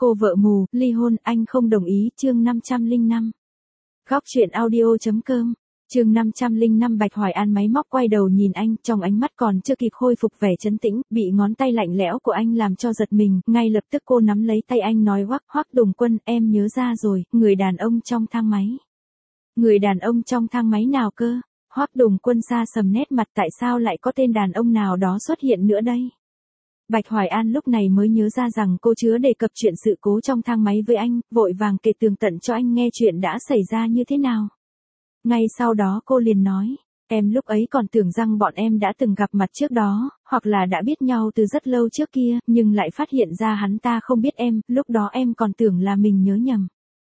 Cô vợ mù, ly hôn, anh không đồng ý, chương 505. Góc truyện audio.com, chương 505. Bạch Hoài An máy móc quay đầu nhìn anh, trong ánh mắt còn chưa kịp khôi phục vẻ trấn tĩnh, bị ngón tay lạnh lẽo của anh làm cho giật mình, ngay lập tức cô nắm lấy tay anh nói Hoắc Đồng Quân, em nhớ ra rồi, người đàn ông trong thang máy. Người đàn ông trong thang máy nào cơ? Hoắc Đồng Quân xa sầm nét mặt, tại sao lại có tên đàn ông nào đó xuất hiện nữa đây? Bạch Hoài An lúc này mới nhớ ra rằng cô chưa đề cập chuyện sự cố trong thang máy với anh, vội vàng kể tường tận cho anh nghe chuyện đã xảy ra như thế nào. Ngay sau đó cô liền nói, em lúc ấy còn tưởng rằng bọn em đã từng gặp mặt trước đó, hoặc là đã biết nhau từ rất lâu trước kia, nhưng lại phát hiện ra hắn ta không biết em, lúc đó em còn tưởng là mình nhớ nhầm.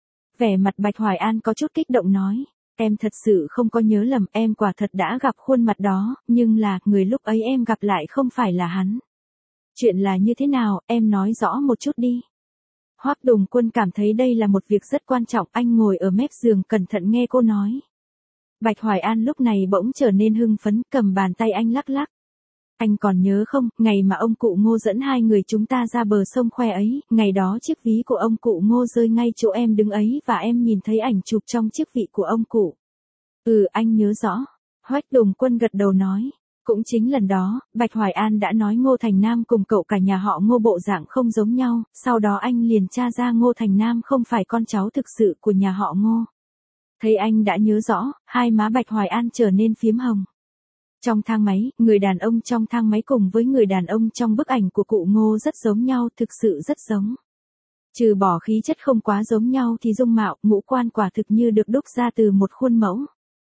Vẻ mặt Bạch Hoài An có chút kích động nói, em thật sự không có nhớ lầm, em quả thật đã gặp khuôn mặt đó, nhưng là, người lúc ấy em gặp lại không phải là hắn. Chuyện là như thế nào, em nói rõ một chút đi. Hoắc Đồng Quân cảm thấy đây là một việc rất quan trọng, anh ngồi ở mép giường cẩn thận nghe cô nói. Bạch Hoài An lúc này bỗng trở nên hưng phấn, cầm bàn tay anh lắc lắc. Anh còn nhớ không, ngày mà ông cụ Ngô dẫn hai người chúng ta ra bờ sông khoe ấy, ngày đó chiếc ví của ông cụ Ngô rơi ngay chỗ em đứng ấy và em nhìn thấy ảnh chụp trong chiếc vị của ông cụ. Ừ, anh nhớ rõ. Hoắc Đồng Quân gật đầu nói. Cũng chính lần đó, Bạch Hoài An đã nói Ngô Thành Nam cùng cậu cả nhà họ Ngô bộ dạng không giống nhau, sau đó anh liền tra ra Ngô Thành Nam không phải con cháu thực sự của nhà họ Ngô. Thấy anh đã nhớ rõ, hai má Bạch Hoài An trở nên phiếm hồng. Trong thang máy, người đàn ông trong thang máy cùng với người đàn ông trong bức ảnh của cụ Ngô rất giống nhau, thực sự rất giống. Trừ bỏ khí chất không quá giống nhau thì dung mạo, ngũ quan quả thực như được đúc ra từ một khuôn mẫu.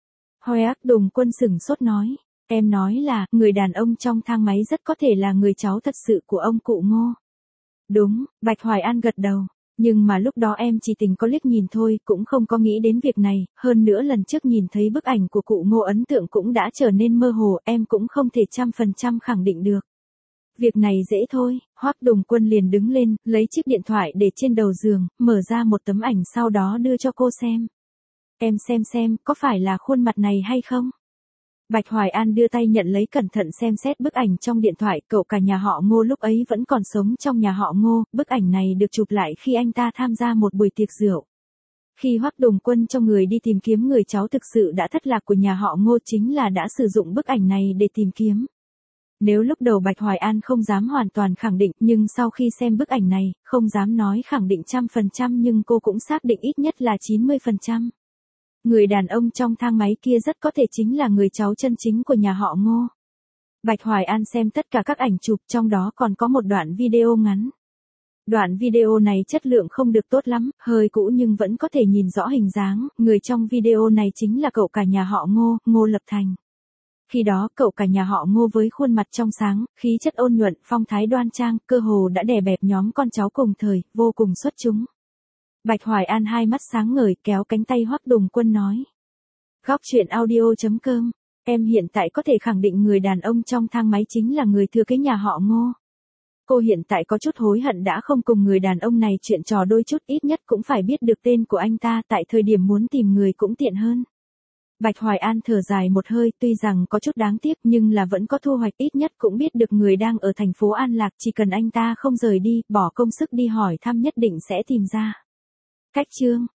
Hoắc Đồng Quân sửng sốt nói. Em nói là, người đàn ông trong thang máy rất có thể là người cháu thật sự của ông cụ Ngô. Đúng, Bạch Hoài An gật đầu. Nhưng mà lúc đó em chỉ tình có liếc nhìn thôi, cũng không có nghĩ đến việc này, hơn nữa lần trước nhìn thấy bức ảnh của cụ Ngô ấn tượng cũng đã trở nên mơ hồ, em cũng không thể 100% khẳng định được. Việc này dễ thôi, Hoắc Đồng Quân liền đứng lên, lấy chiếc điện thoại để trên đầu giường, mở ra một tấm ảnh sau đó đưa cho cô xem. Em xem, có phải là khuôn mặt này hay không? Bạch Hoài An đưa tay nhận lấy cẩn thận xem xét bức ảnh trong điện thoại, cậu cả nhà họ Ngô lúc ấy vẫn còn sống trong nhà họ Ngô, bức ảnh này được chụp lại khi anh ta tham gia một buổi tiệc rượu. Khi Hoắc Đồng Quân cho người đi tìm kiếm người cháu thực sự đã thất lạc của nhà họ Ngô chính là đã sử dụng bức ảnh này để tìm kiếm. Nếu lúc đầu Bạch Hoài An không dám hoàn toàn khẳng định, nhưng sau khi xem bức ảnh này, không dám nói khẳng định 100% nhưng cô cũng xác định ít nhất là 90%. Người đàn ông trong thang máy kia rất có thể chính là người cháu chân chính của nhà họ Ngô. Bạch Hoài An xem tất cả các ảnh chụp, trong đó còn có một đoạn video ngắn. Đoạn video này chất lượng không được tốt lắm, hơi cũ nhưng vẫn có thể nhìn rõ hình dáng, người trong video này chính là cậu cả nhà họ Ngô, Ngô Lập Thành. Khi đó, cậu cả nhà họ Ngô với khuôn mặt trong sáng, khí chất ôn nhuận, phong thái đoan trang, cơ hồ đã đè bẹp nhóm con cháu cùng thời, vô cùng xuất chúng. Bạch Hoài An hai mắt sáng ngời kéo cánh tay Hoắc Đồng Quân nói. Góc truyện audio.com, em hiện tại có thể khẳng định người đàn ông trong thang máy chính là người thừa kế nhà họ Ngô. Cô hiện tại có chút hối hận đã không cùng người đàn ông này chuyện trò đôi chút, ít nhất cũng phải biết được tên của anh ta, tại thời điểm muốn tìm người cũng tiện hơn. Bạch Hoài An thở dài một hơi, tuy rằng có chút đáng tiếc nhưng là vẫn có thu hoạch, ít nhất cũng biết được người đang ở thành phố An Lạc, chỉ cần anh ta không rời đi, bỏ công sức đi hỏi thăm nhất định sẽ tìm ra. Cách chương